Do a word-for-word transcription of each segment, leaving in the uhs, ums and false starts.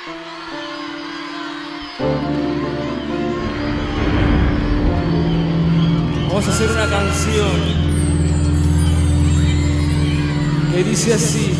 Vamos a hacer una canción que dice así.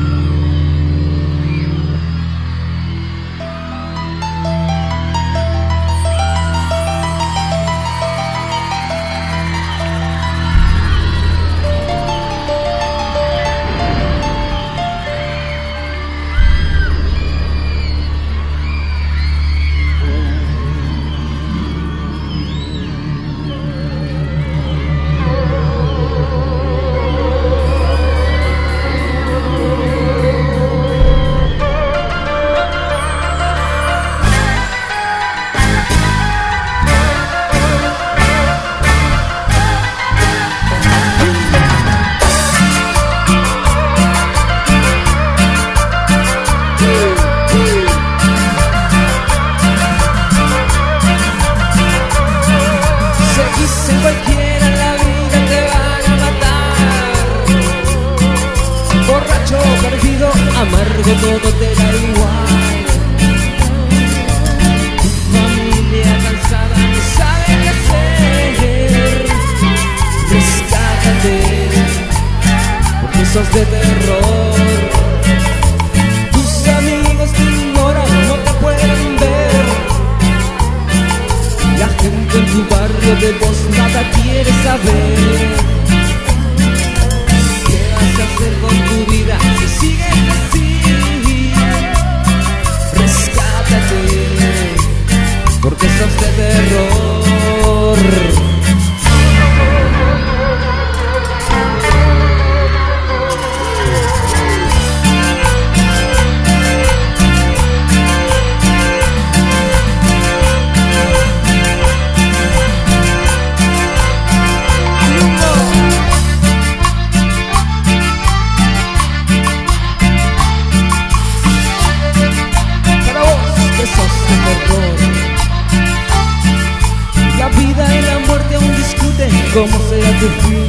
Amargo, todo te da igual. Tu familia cansada no sabe qué hacer. Rescátate, porque sos de terror. Tus amigos te ignoran, no te pueden ver. La gente en tu barrio de vos nada quiere saber. ¿Qué vas a hacer con tu vida si sigues así? Rescátate, porque sos de terror. La vida y la muerte aún discuten cómo será tu fin.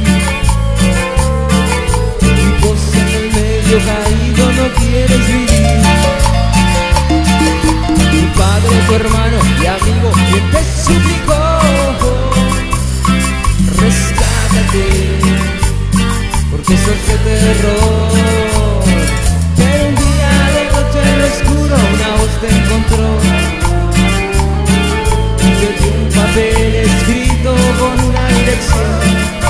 Y vos en el medio caído no quieres vivir. Tu padre, tu hermano y amigo, quien te suplicó, rescátate, porque sos de terror. Pero un día de noche en lo oscuro una voz te encontró. Un papel escrito con una dirección.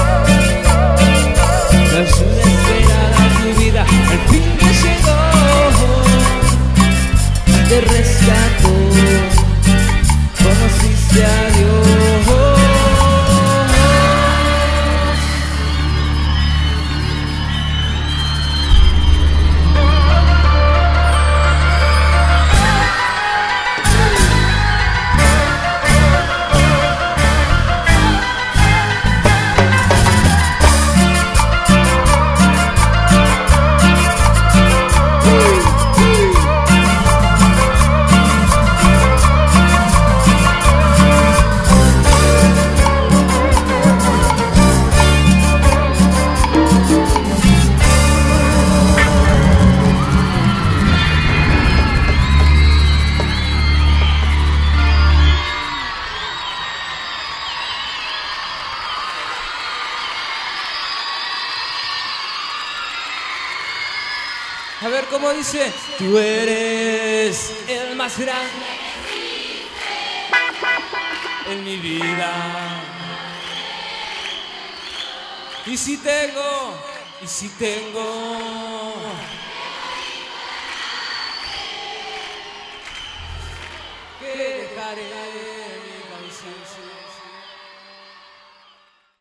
La ayuda esperada a tu vida, al fin que llegó. Te rescató, conociste a Dios. A ver cómo dice. Tú eres el más grande en mi vida. Y si tengo, y si tengo, que dejaré mi conciencia.